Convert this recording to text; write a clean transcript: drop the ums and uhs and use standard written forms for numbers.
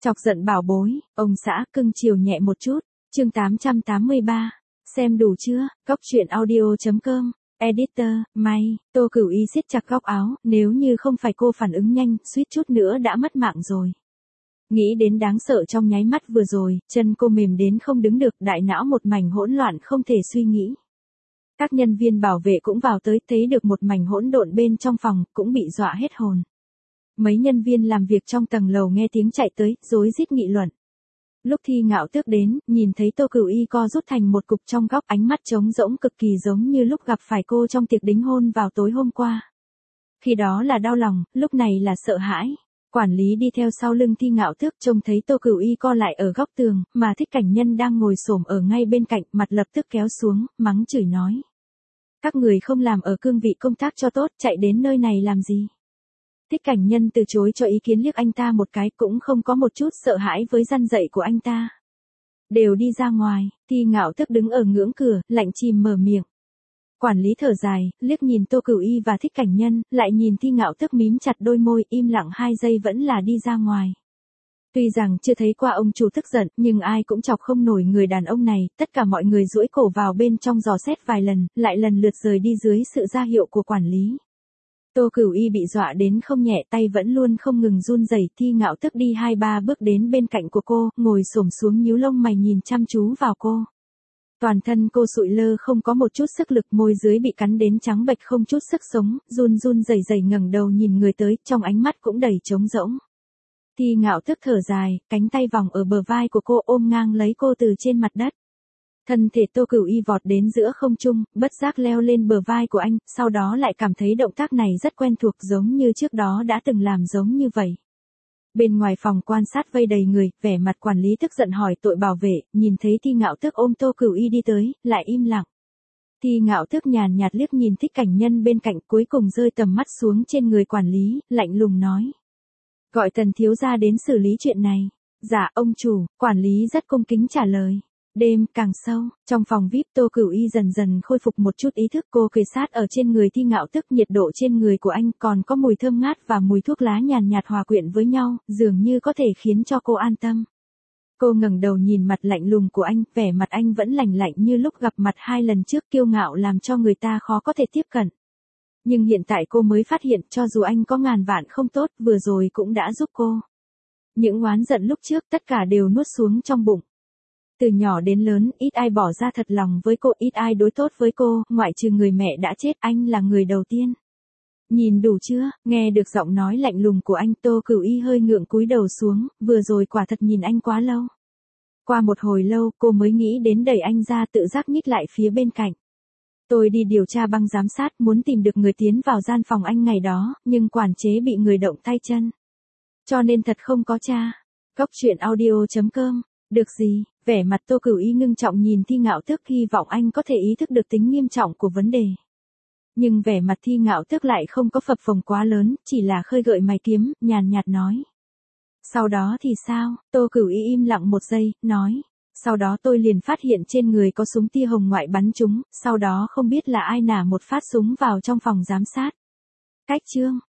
Chọc giận bảo bối, ông xã cưng chiều nhẹ một chút. Chương 883. Xem đủ chưa? Góc truyện audio.com. Editor, may, Tô Cửu Y siết chặt góc áo, nếu như không phải cô phản ứng nhanh, suýt chút nữa đã mất mạng rồi. Nghĩ đến đáng sợ trong nháy mắt vừa rồi, chân cô mềm đến không đứng được, đại não một mảnh hỗn loạn không thể suy nghĩ. Các nhân viên bảo vệ cũng vào tới, thấy được một mảnh hỗn độn bên trong phòng, cũng bị dọa hết hồn. Mấy nhân viên làm việc trong tầng lầu nghe tiếng chạy tới, rối rít nghị luận. Lúc Thi Ngạo Tước đến, nhìn thấy Tô Cửu Y co rút thành một cục trong góc, ánh mắt trống rỗng cực kỳ giống như lúc gặp phải cô trong tiệc đính hôn vào tối hôm qua. Khi đó là đau lòng, lúc này là sợ hãi. Quản lý đi theo sau lưng Thi Ngạo Tước trông thấy Tô Cửu Y co lại ở góc tường, mà Thích Cảnh Nhân đang ngồi xổm ở ngay bên cạnh, mặt lập tức kéo xuống, mắng chửi nói. Các người không làm ở cương vị công tác cho tốt, chạy đến nơi này làm gì? Thích Cảnh Nhân từ chối cho ý kiến, liếc anh ta một cái, cũng không có một chút sợ hãi với răn dạy của anh ta. Đều đi ra ngoài. Thi Ngạo Tước đứng ở ngưỡng cửa, lạnh chìm mở miệng. Quản lý thở dài, liếc nhìn Tô Cửu Y và Thích Cảnh Nhân, lại nhìn Thi Ngạo Tước mím chặt đôi môi, im lặng 2 giây vẫn là đi ra ngoài. Tuy rằng chưa thấy qua ông chủ tức giận, nhưng ai cũng chọc không nổi người đàn ông này, tất cả mọi người duỗi cổ vào bên trong dò xét vài lần, lại lần lượt rời đi dưới sự ra hiệu của quản lý. Tô Cửu Y bị dọa đến không nhẹ, tay vẫn luôn không ngừng run rẩy. Thi Ngạo Tước đi 2-3 bước đến bên cạnh của cô, ngồi xổm xuống nhíu lông mày nhìn chăm chú vào cô. Toàn thân cô sụi lơ không có một chút sức lực, môi dưới bị cắn đến trắng bệch không chút sức sống, run run rẩy rẩy ngẩng đầu nhìn người tới, trong ánh mắt cũng đầy trống rỗng. Thi Ngạo Tước thở dài, cánh tay vòng ở bờ vai của cô ôm ngang lấy cô từ trên mặt đất. Thân thể Tô Cửu Y vọt đến giữa không trung, bất giác leo lên bờ vai của anh, sau đó lại cảm thấy động tác này rất quen thuộc, giống như trước đó đã từng làm giống như vậy. Bên ngoài phòng quan sát vây đầy người, vẻ mặt quản lý tức giận hỏi tội bảo vệ, nhìn thấy Thi Ngạo Tước ôm Tô Cửu Y đi tới, lại im lặng. Thi Ngạo Tước nhàn nhạt liếc nhìn Thích Cảnh Nhân bên cạnh, cuối cùng rơi tầm mắt xuống trên người quản lý, lạnh lùng nói. Gọi Tần thiếu gia đến xử lý chuyện này. Dạ ông chủ, quản lý rất cung kính trả lời. Đêm càng sâu, trong phòng VIP Tô Cửu Y dần dần khôi phục một chút ý thức, cô kề sát ở trên người Thi Ngạo Tước, nhiệt độ trên người của anh còn có mùi thơm ngát và mùi thuốc lá nhàn nhạt hòa quyện với nhau, dường như có thể khiến cho cô an tâm. Cô ngẩng đầu nhìn mặt lạnh lùng của anh, vẻ mặt anh vẫn lạnh lạnh như lúc gặp mặt 2 lần trước, kiêu ngạo làm cho người ta khó có thể tiếp cận. Nhưng hiện tại cô mới phát hiện, cho dù anh có ngàn vạn không tốt, vừa rồi cũng đã giúp cô. Những oán giận lúc trước tất cả đều nuốt xuống trong bụng. Từ nhỏ đến lớn, ít ai bỏ ra thật lòng với cô, ít ai đối tốt với cô, ngoại trừ người mẹ đã chết, anh là người đầu tiên. Nhìn đủ chưa? Nghe được giọng nói lạnh lùng của anh, Tô Cửu Y hơi ngượng cúi đầu xuống, vừa rồi quả thật nhìn anh quá lâu. Qua một hồi lâu, cô mới nghĩ đến đẩy anh ra, tự giác nhích lại phía bên cạnh. Tôi đi điều tra băng giám sát, muốn tìm được người tiến vào gian phòng anh ngày đó, nhưng quản chế bị người động tay chân. Cho nên thật không có tra. Góc truyện audio.com. Được gì? Vẻ mặt Tô Cửu Y ngưng trọng nhìn Thi Ngạo Tước, hy vọng anh có thể ý thức được tính nghiêm trọng của vấn đề. Nhưng vẻ mặt Thi Ngạo Tước lại không có phập phồng quá lớn, chỉ là khơi gợi mày kiếm, nhàn nhạt nói. Sau đó thì sao? Tô Cửu Y im lặng một giây, nói. Sau đó tôi liền phát hiện trên người có súng tia hồng ngoại bắn trúng, sau đó không biết là ai nả một phát súng vào trong phòng giám sát. Cách chương.